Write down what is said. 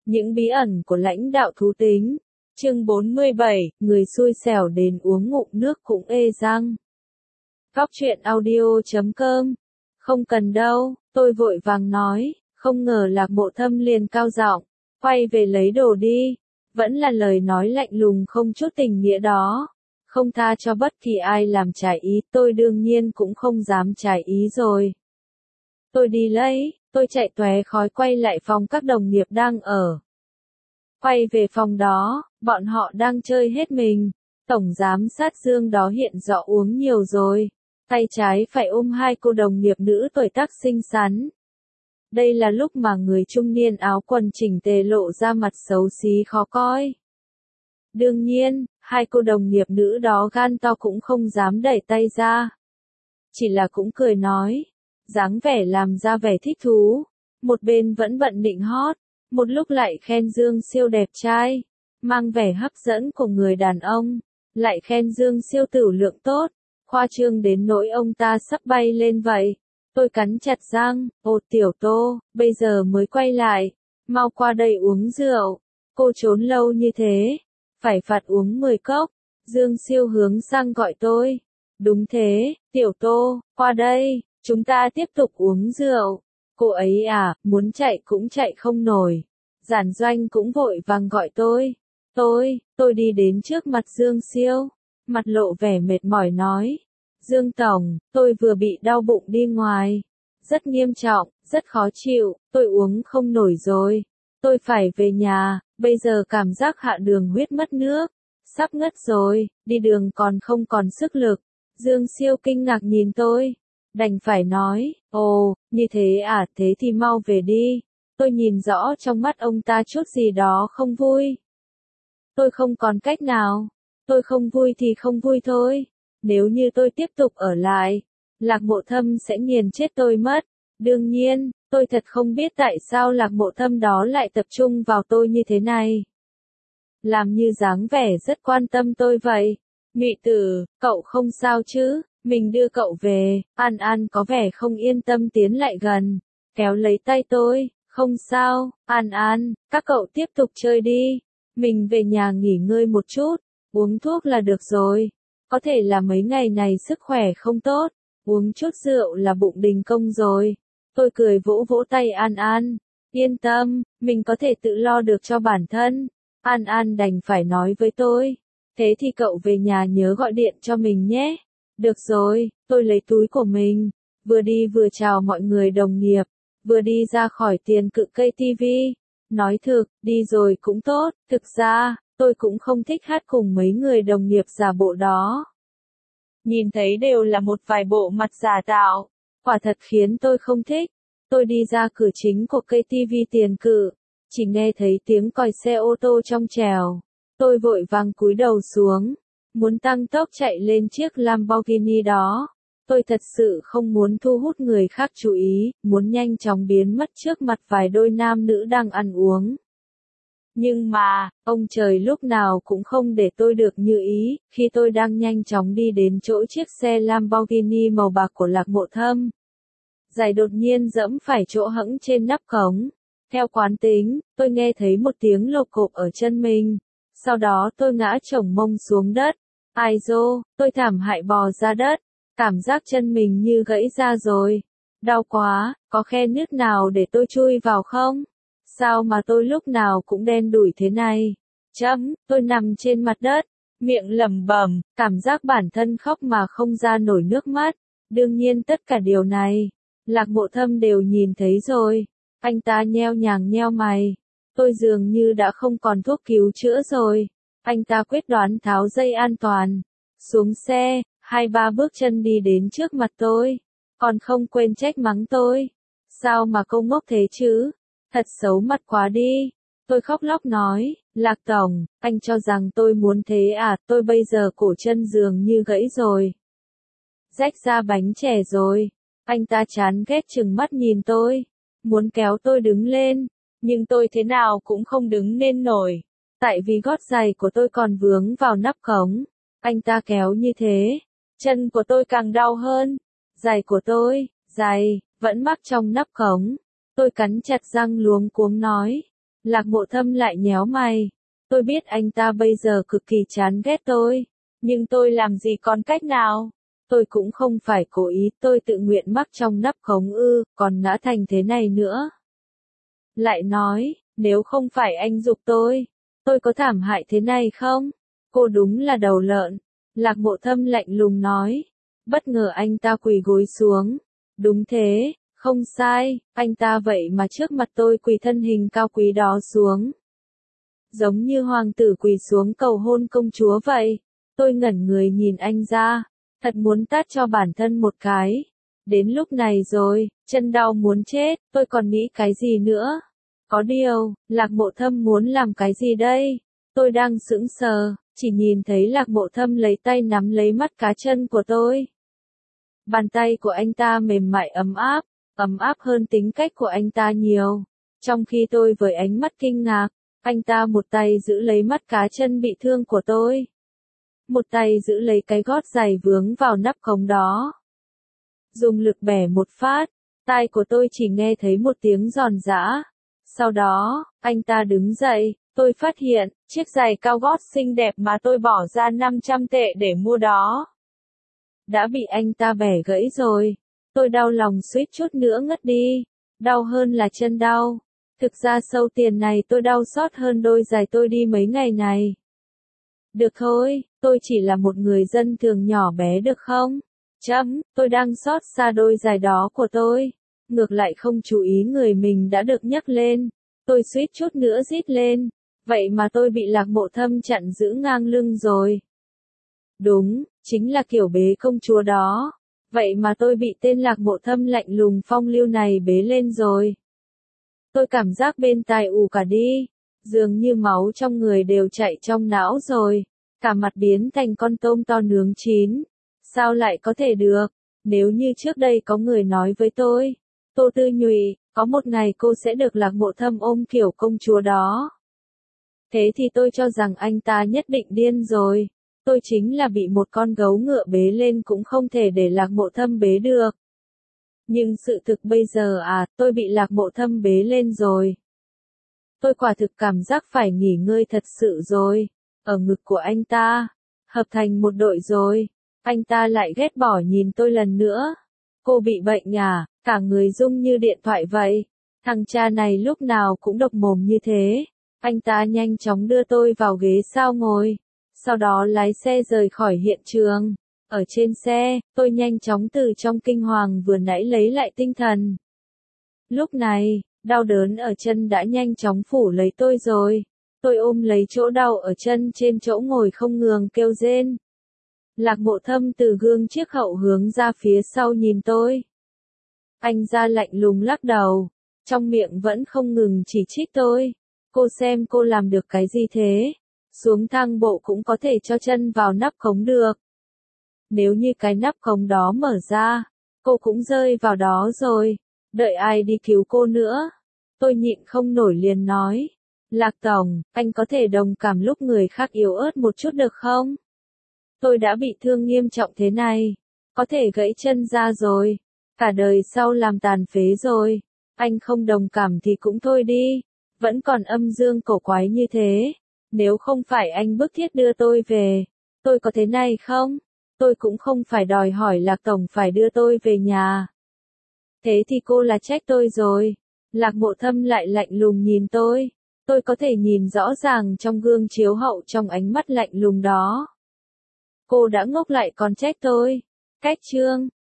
Những bí ẩn của lãnh đạo thú tính. Chương 47, người xui xẻo đến uống ngụm nước cũng ê răng. Góc truyện audio.com. Không cần đâu, tôi vội vàng nói, không ngờ Lạc Mộ Thâm liền cao giọng, quay về lấy đồ đi. Vẫn là lời nói lạnh lùng không chút tình nghĩa đó. Không tha cho bất kỳ ai làm trái ý, tôi đương nhiên cũng không dám trái ý rồi. Tôi đi lấy, tôi chạy tóe khói quay lại phòng các đồng nghiệp đang ở. Quay về phòng đó, bọn họ đang chơi hết mình. Tổng giám sát Dương đó hiện rõ uống nhiều rồi. Tay trái phải ôm hai cô đồng nghiệp nữ tuổi tác xinh xắn. Đây là lúc mà người trung niên áo quần chỉnh tề lộ ra mặt xấu xí khó coi. Đương nhiên, hai cô đồng nghiệp nữ đó gan to cũng không dám đẩy tay ra. Chỉ là cũng cười nói, dáng vẻ làm ra vẻ thích thú. Một bên vẫn bận nịnh hót, một lúc lại khen Dương siêu đẹp trai, mang vẻ hấp dẫn của người đàn ông, lại khen Dương siêu tửu lượng tốt, khoa trương đến nỗi ông ta sắp bay lên vậy. Tôi cắn chặt răng, ô Tiểu Tô, bây giờ mới quay lại, mau qua đây uống rượu, cô trốn lâu như thế, phải phạt uống 10 cốc. Dương siêu hướng sang gọi tôi, đúng thế, Tiểu Tô, qua đây, chúng ta tiếp tục uống rượu. Cô ấy à, muốn chạy cũng chạy không nổi. Giản Doanh cũng vội vàng gọi tôi. Tôi đi đến trước mặt Dương siêu, mặt lộ vẻ mệt mỏi nói. Dương Tổng, tôi vừa bị đau bụng đi ngoài. Rất nghiêm trọng, rất khó chịu, tôi uống không nổi rồi. Tôi phải về nhà, bây giờ cảm giác hạ đường huyết mất nước. Sắp ngất rồi, đi đường còn không còn sức lực. Dương siêu kinh ngạc nhìn tôi. Đành phải nói, ồ, như thế à, thế thì mau về đi. Tôi nhìn rõ trong mắt ông ta chút gì đó không vui. Tôi không còn cách nào. Tôi không vui thì không vui thôi. Nếu như tôi tiếp tục ở lại, Lạc Mộ Thâm sẽ nghiền chết tôi mất. Đương nhiên, tôi thật không biết tại sao Lạc Mộ Thâm đó lại tập trung vào tôi như thế này. Làm như dáng vẻ rất quan tâm tôi vậy. Nhụy Tử, cậu không sao chứ? Mình đưa cậu về. An An có vẻ không yên tâm tiến lại gần, kéo lấy tay tôi, không sao, An An, các cậu tiếp tục chơi đi. Mình về nhà nghỉ ngơi một chút, uống thuốc là được rồi. Có thể là mấy ngày này sức khỏe không tốt, uống chút rượu là bụng đình công rồi. Tôi cười vỗ vỗ tay An An, yên tâm, mình có thể tự lo được cho bản thân. An An đành phải nói với tôi, thế thì cậu về nhà nhớ gọi điện cho mình nhé. Được rồi, tôi lấy túi của mình, vừa đi vừa chào mọi người đồng nghiệp, vừa đi ra khỏi tiền cự cây TV. Nói thực, đi rồi cũng tốt, thực ra, tôi cũng không thích hát cùng mấy người đồng nghiệp giả bộ đó. Nhìn thấy đều là một vài bộ mặt giả tạo, quả thật khiến tôi không thích. Tôi đi ra cửa chính của cây TV tiền cự, chỉ nghe thấy tiếng còi xe ô tô trong trẻo. Tôi vội vàng cúi đầu xuống, muốn tăng tốc chạy lên chiếc Lamborghini đó. Tôi thật sự không muốn thu hút người khác chú ý, muốn nhanh chóng biến mất trước mặt vài đôi nam nữ đang ăn uống. Nhưng mà, ông trời lúc nào cũng không để tôi được như ý, khi tôi đang nhanh chóng đi đến chỗ chiếc xe Lamborghini màu bạc của Lạc Mộ Thâm. Giày đột nhiên giẫm phải chỗ hẫng trên nắp cống. Theo quán tính, tôi nghe thấy một tiếng lộp cộp ở chân mình. Sau đó tôi ngã chồng mông xuống đất. Ai dô, tôi thảm hại bò ra đất. Cảm giác chân mình như gãy ra rồi. Đau quá, có khe nứt nào để tôi chui vào không? Sao mà tôi lúc nào cũng đen đủi thế này? Tôi nằm trên mặt đất, miệng lẩm bẩm, cảm giác bản thân khóc mà không ra nổi nước mắt. Đương nhiên tất cả điều này, Lạc Mộ Thâm đều nhìn thấy rồi. Anh ta nheo nhàng nheo mày. Tôi dường như đã không còn thuốc cứu chữa rồi. Anh ta quyết đoán tháo dây an toàn. Xuống xe, 2-3 bước chân đi đến trước mặt tôi. Còn không quên trách mắng tôi. Sao mà cô ngốc thế chứ? Thật xấu mặt quá đi. Tôi khóc lóc nói, Lạc Tổng, anh cho rằng tôi muốn thế à, tôi bây giờ cổ chân dường như gãy rồi. Rách ra bánh chè rồi. Anh ta chán ghét chừng mắt nhìn tôi. Muốn kéo tôi đứng lên. Nhưng tôi thế nào cũng không đứng nên nổi. Tại vì gót giày của tôi còn vướng vào nắp cống. Anh ta kéo như thế. Chân của tôi càng đau hơn. Giày của tôi, giày, vẫn mắc trong nắp cống. Tôi cắn chặt răng luống cuống nói. Lạc Mộ Thâm lại nhéo mày. Tôi biết anh ta bây giờ cực kỳ chán ghét tôi, nhưng tôi làm gì còn cách nào? Tôi cũng không phải cố ý, tôi tự nguyện mắc trong nắp khống còn ngã thành thế này nữa. Lại nói, nếu không phải anh giục tôi có thảm hại thế này không? Cô đúng là đầu lợn. Lạc Mộ Thâm lạnh lùng nói. Bất ngờ anh ta quỳ gối xuống. Đúng thế, không sai, anh ta vậy mà trước mặt tôi quỳ thân hình cao quý đó xuống. Giống như hoàng tử quỳ xuống cầu hôn công chúa vậy. Tôi ngẩn người nhìn anh ra, thật muốn tát cho bản thân một cái. Đến lúc này rồi, chân đau muốn chết, tôi còn nghĩ cái gì nữa? Có điều, Lạc Mộ Thâm muốn làm cái gì đây? Tôi đang sững sờ, chỉ nhìn thấy Lạc Mộ Thâm lấy tay nắm lấy mắt cá chân của tôi. Bàn tay của anh ta mềm mại ấm áp hơn tính cách của anh ta nhiều. Trong khi tôi với ánh mắt kinh ngạc, anh ta một tay giữ lấy mắt cá chân bị thương của tôi. Một tay giữ lấy cái gót giày vướng vào nắp khống đó. Dùng lực bẻ một phát, tai của tôi chỉ nghe thấy một tiếng giòn giã. Sau đó, anh ta đứng dậy, tôi phát hiện, chiếc giày cao gót xinh đẹp mà tôi bỏ ra 500 tệ để mua đó đã bị anh ta bẻ gãy rồi. Tôi đau lòng suýt chút nữa ngất đi. Đau hơn là chân đau. Thực ra sâu tiền này tôi đau xót hơn đôi giày tôi đi mấy ngày này. Được thôi, tôi chỉ là một người dân thường nhỏ bé được không? Tôi đang xót xa đôi giày đó của tôi. Ngược lại không chú ý người mình đã được nhấc lên. Tôi suýt chút nữa rít lên. Vậy mà tôi bị Lạc Mộ Thâm chặn giữ ngang lưng rồi. Đúng, chính là kiểu bế công chúa đó. Vậy mà tôi bị tên Lạc Mộ Thâm lạnh lùng phong lưu này bế lên rồi. Tôi cảm giác bên tai ù cả đi. Dường như máu trong người đều chạy trong não rồi. Cả mặt biến thành con tôm to nướng chín. Sao lại có thể được? Nếu như trước đây có người nói với tôi, Tô Tư Nhụy, có một ngày cô sẽ được Lạc Mộ Thâm ôm kiểu công chúa đó. Thế thì tôi cho rằng anh ta nhất định điên rồi. Tôi chính là bị một con gấu ngựa bế lên cũng không thể để Lạc Mộ Thâm bế được. Nhưng sự thực bây giờ tôi bị Lạc Mộ Thâm bế lên rồi. Tôi quả thực cảm giác phải nghỉ ngơi thật sự rồi. Ở ngực của anh ta, hợp thành một đội rồi. Anh ta lại ghét bỏ nhìn tôi lần nữa. Cô bị bệnh à, cả người rung như điện thoại vậy. Thằng cha này lúc nào cũng độc mồm như thế. Anh ta nhanh chóng đưa tôi vào ghế sau ngồi. Sau đó lái xe rời khỏi hiện trường. Ở trên xe, tôi nhanh chóng từ trong kinh hoàng vừa nãy lấy lại tinh thần. Lúc này, đau đớn ở chân đã nhanh chóng phủ lấy tôi rồi. Tôi ôm lấy chỗ đau ở chân trên chỗ ngồi không ngừng kêu rên. Lạc Mộ Thâm từ gương chiếc hậu hướng ra phía sau nhìn tôi. Anh ra lạnh lùng lắc đầu. Trong miệng vẫn không ngừng chỉ trích tôi. Cô xem cô làm được cái gì thế? Xuống thang bộ cũng có thể cho chân vào nắp khống được. Nếu như cái nắp khống đó mở ra, cô cũng rơi vào đó rồi. Đợi ai đi cứu cô nữa? Tôi nhịn không nổi liền nói. Lạc Tổng, anh có thể đồng cảm lúc người khác yếu ớt một chút được không? Tôi đã bị thương nghiêm trọng thế này. Có thể gãy chân ra rồi. Cả đời sau làm tàn phế rồi. Anh không đồng cảm thì cũng thôi đi. Vẫn còn âm dương cổ quái như thế. Nếu không phải anh bức thiết đưa tôi về, tôi có thế này không? Tôi cũng không phải đòi hỏi Lạc Tổng phải đưa tôi về nhà. Thế thì cô là trách tôi rồi. Lạc Mộ Thâm lại lạnh lùng nhìn tôi. Tôi có thể nhìn rõ ràng trong gương chiếu hậu trong ánh mắt lạnh lùng đó. Cô đã ngốc lại còn trách tôi. Cách chương